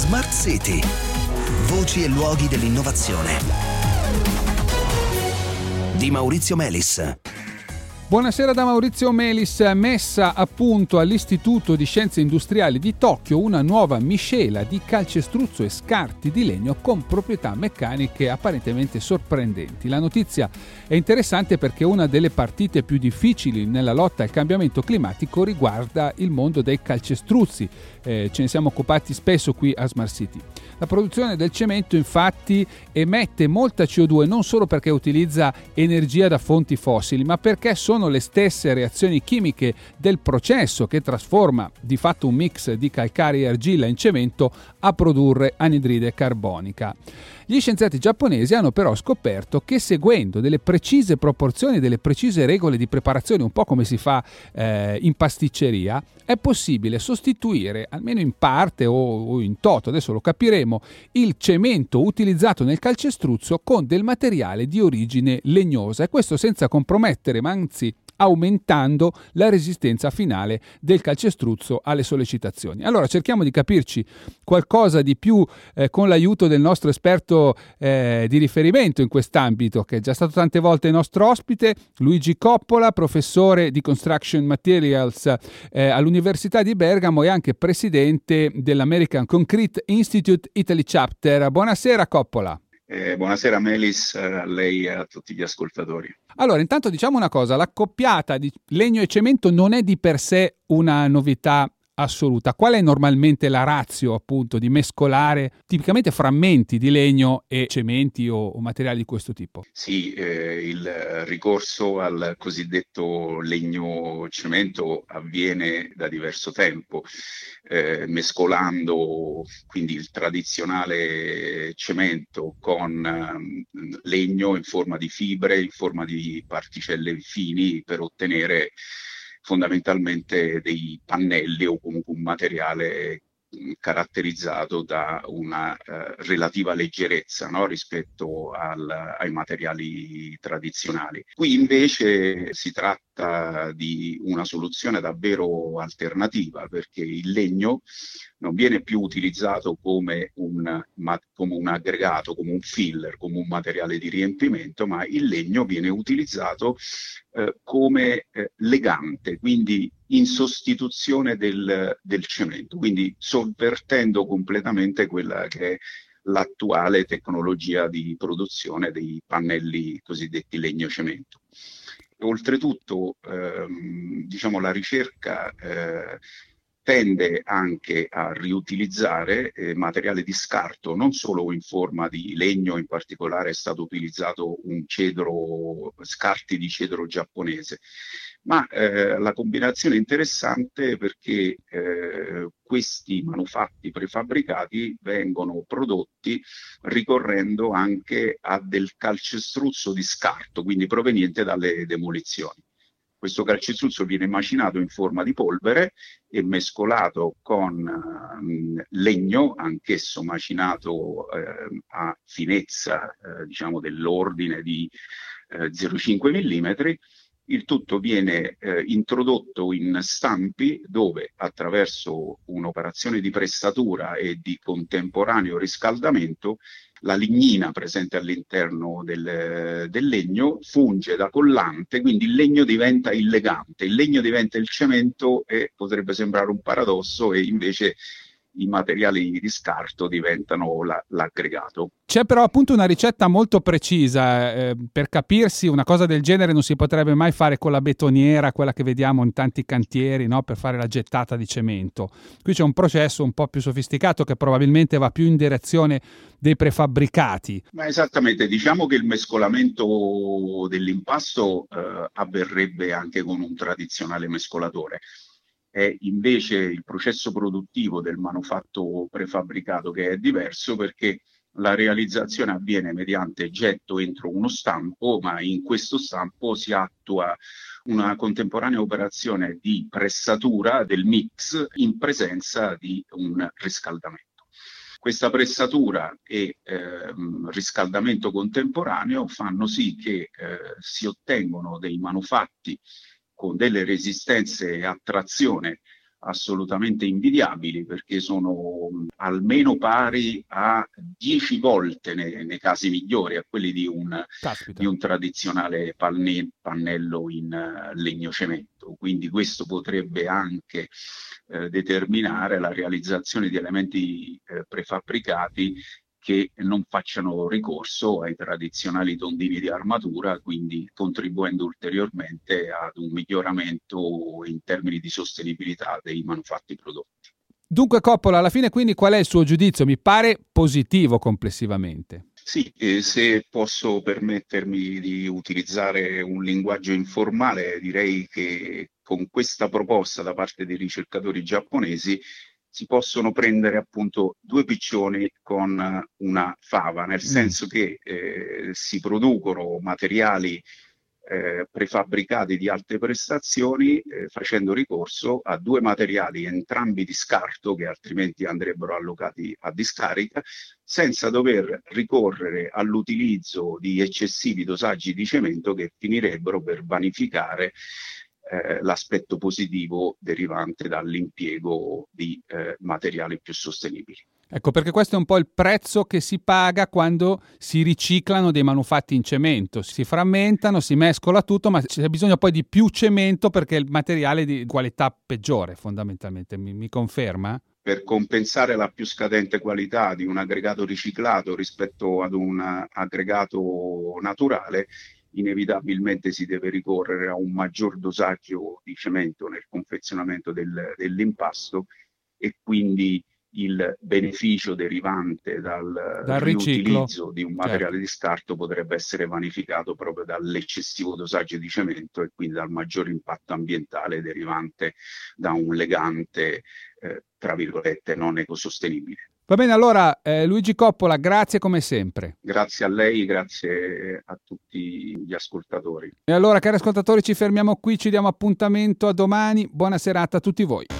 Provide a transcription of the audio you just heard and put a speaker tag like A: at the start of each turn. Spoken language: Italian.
A: Smart City. Voci e luoghi dell'innovazione. Di Maurizio Melis.
B: Buonasera da Maurizio Melis. Messa a punto all'Istituto di Scienze Industriali di Tokyo una nuova miscela di calcestruzzo e scarti di legno con proprietà meccaniche apparentemente sorprendenti. La notizia è interessante perché una delle partite più difficili nella lotta al cambiamento climatico riguarda il mondo dei calcestruzzi. Ce ne siamo occupati spesso qui a Smart City. La produzione del cemento infatti emette molta CO2 non solo perché utilizza energia da fonti fossili, ma perché sono le stesse reazioni chimiche del processo che trasforma di fatto un mix di calcare e argilla in cemento a produrre anidride carbonica. Gli scienziati giapponesi hanno però scoperto che seguendo delle precise proporzioni, delle precise regole di preparazione, un po' come si fa in pasticceria, è possibile sostituire, almeno in parte o in toto, adesso lo capiremo, il cemento utilizzato nel calcestruzzo con del materiale di origine legnosa, e questo senza compromettere, ma anzi aumentando la resistenza finale del calcestruzzo alle sollecitazioni. Allora cerchiamo di capirci qualcosa di più con l'aiuto del nostro esperto di riferimento in quest'ambito, che è già stato tante volte nostro ospite, Luigi Coppola, professore di Construction Materials all'Università di Bergamo e anche presidente dell'American Concrete Institute Italy Chapter. Buonasera Coppola.
C: Buonasera Melis, a lei e a tutti gli ascoltatori.
B: Allora, intanto diciamo una cosa, l'accoppiata di legno e cemento non è di per sé una novità assoluta. Qual è normalmente la ratio appunto di mescolare tipicamente frammenti di legno e cementi o materiali di questo tipo?
C: Sì, il ricorso al cosiddetto legno-cemento avviene da diverso tempo, mescolando quindi il tradizionale cemento con legno in forma di fibre, in forma di particelle fini per ottenere fondamentalmente dei pannelli o comunque un materiale caratterizzato da una relativa leggerezza, no? Rispetto ai materiali tradizionali. Qui invece si tratta di una soluzione davvero alternativa, perché il legno non viene più utilizzato come un aggregato, come un filler, come un materiale di riempimento, ma il legno viene utilizzato come legante, quindi in sostituzione del cemento, quindi sovvertendo completamente quella che è l'attuale tecnologia di produzione dei pannelli cosiddetti legno-cemento. Oltretutto, diciamo, la ricerca tende anche a riutilizzare materiale di scarto, non solo in forma di legno, in particolare è stato utilizzato scarti di cedro giapponese, ma la combinazione è interessante perché questi manufatti prefabbricati vengono prodotti ricorrendo anche a del calcestruzzo di scarto, quindi proveniente dalle demolizioni. Questo calcestruzzo viene macinato in forma di polvere e mescolato con legno, anch'esso macinato a finezza diciamo dell'ordine di 0,5 mm. Il tutto viene introdotto in stampi dove attraverso un'operazione di pressatura e di contemporaneo riscaldamento la lignina presente all'interno del legno funge da collante, quindi il legno diventa il legante, il legno diventa il cemento e potrebbe sembrare un paradosso e invece i materiali di scarto diventano l'aggregato.
B: C'è però appunto una ricetta molto precisa, per capirsi una cosa del genere non si potrebbe mai fare con la betoniera, quella che vediamo in tanti cantieri, no? Per fare la gettata di cemento. Qui c'è un processo un po' più sofisticato che probabilmente va più in direzione dei prefabbricati.
C: Ma esattamente, diciamo che il mescolamento dell'impasto avverrebbe anche con un tradizionale mescolatore. È invece il processo produttivo del manufatto prefabbricato che è diverso, perché la realizzazione avviene mediante getto entro uno stampo, ma in questo stampo si attua una contemporanea operazione di pressatura del mix in presenza di un riscaldamento. Questa pressatura e riscaldamento contemporaneo fanno sì che si ottengono dei manufatti con delle resistenze a trazione assolutamente invidiabili, perché sono almeno pari a 10 volte nei casi migliori a quelli di un tradizionale pannello in legno cemento. Quindi questo potrebbe anche determinare la realizzazione di elementi prefabbricati che non facciano ricorso ai tradizionali tondini di armatura, quindi contribuendo ulteriormente ad un miglioramento in termini di sostenibilità dei manufatti prodotti.
B: Dunque Coppola, alla fine quindi qual è il suo giudizio? Mi pare positivo complessivamente.
C: Sì, se posso permettermi di utilizzare un linguaggio informale, direi che con questa proposta da parte dei ricercatori giapponesi si possono prendere appunto due piccioni con una fava, nel senso che si producono materiali prefabbricati di alte prestazioni facendo ricorso a due materiali entrambi di scarto che altrimenti andrebbero allocati a discarica, senza dover ricorrere all'utilizzo di eccessivi dosaggi di cemento che finirebbero per vanificare l'aspetto positivo derivante dall'impiego di materiali più sostenibili.
B: Ecco, perché questo è un po' il prezzo che si paga quando si riciclano dei manufatti in cemento. Si frammentano, si mescola tutto, ma c'è bisogno poi di più cemento perché il materiale è di qualità peggiore, fondamentalmente. Mi conferma?
C: Per compensare la più scadente qualità di un aggregato riciclato rispetto ad un aggregato naturale, inevitabilmente si deve ricorrere a un maggior dosaggio di cemento nel confezionamento dell'impasto, e quindi il beneficio derivante dal riutilizzo di un materiale di scarto potrebbe essere vanificato proprio dall'eccessivo dosaggio di cemento e quindi dal maggior impatto ambientale derivante da un legante, tra virgolette, non ecosostenibile.
B: Va bene, allora Luigi Coppola, grazie come sempre.
C: Grazie a lei, grazie a tutti gli ascoltatori.
B: E allora, cari ascoltatori, ci fermiamo qui, ci diamo appuntamento a domani. Buona serata a tutti voi.